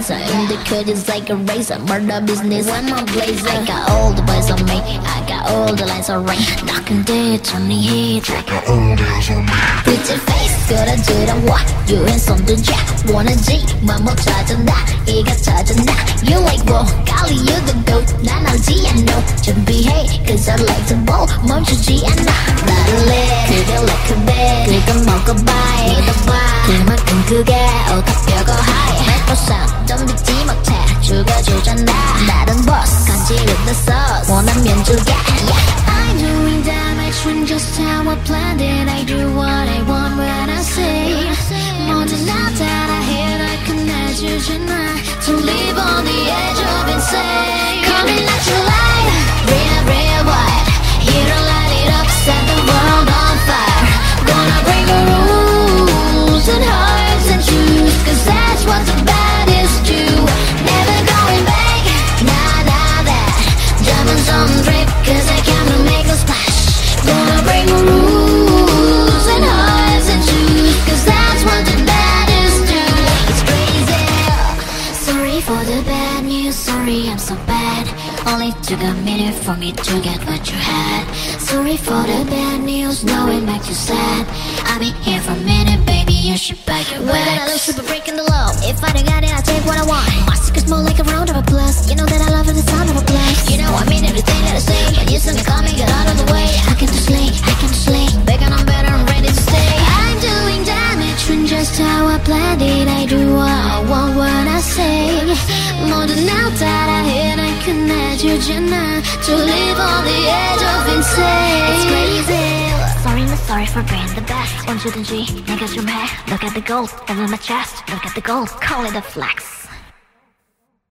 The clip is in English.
laser. In the cut is like a razor. Murder business when I'm blazer. I got all the boys on me, I got all the lights on ring. Knocking dead, turning heads. I got all the eyes on me. Pretty face, 끌어들여 와. 유엔 손든 자. 원하지, 맘못 찾아나. 이가 찾아나. You like whoa, golly you the goat. 난 알지 않노. 준비해, cause I like to bowl. 멈추지 않아. 나를 내, 그게 like a bed. 그건 먹어봐, 믿어봐. 그만큼 크게, 오가뼈고 high. 100% 덤비지 못해, 죽여주잖아. 나는 boss, 간지 with the sauce. 원하면 주게, yeah. I'm doing damage when just how I planned it. I do what I want when I say. 모든 나 따라해, 날 끝내주잖아. To live on the edge of insane. Coming at you light, real, real wide. Here to light it up, set the world on fire. Gonna break the rules and hearts and shoes, cause that's what the baddest do. Never going back, nah, nah, that. Diamonds on drip, cause I came to make a splash. Gonna break the rules and hearts and shoes, cause that's what the baddest do. It's crazy. Sorry for the bad news, sorry I'm so bad. Only took a minute for me to get what you had. Sorry for the bad news, no it makes you sad. I'll be here for a minute, baby, you should pack your bags. When I look super breaking the law, if I don't got it, I'll take what I want. My secret's more like a round of applause. You know that I love the sound of a blast. You know I mean everything that I say. When you sing it, call me, get out of the way. I can do slay, I can do slay. Bigger, I'm better, I'm ready to stay. I'm doing damage when just how I planned it. I do what I want when I say. 모든 날 따라해, 날 끝내주잖아. To live on the edge of insane. It's crazy. Sorry, not sorry for being the best. 언제든지 내가 좀 해. Look at the gold, down in my chest. Look at the gold, call it a flex.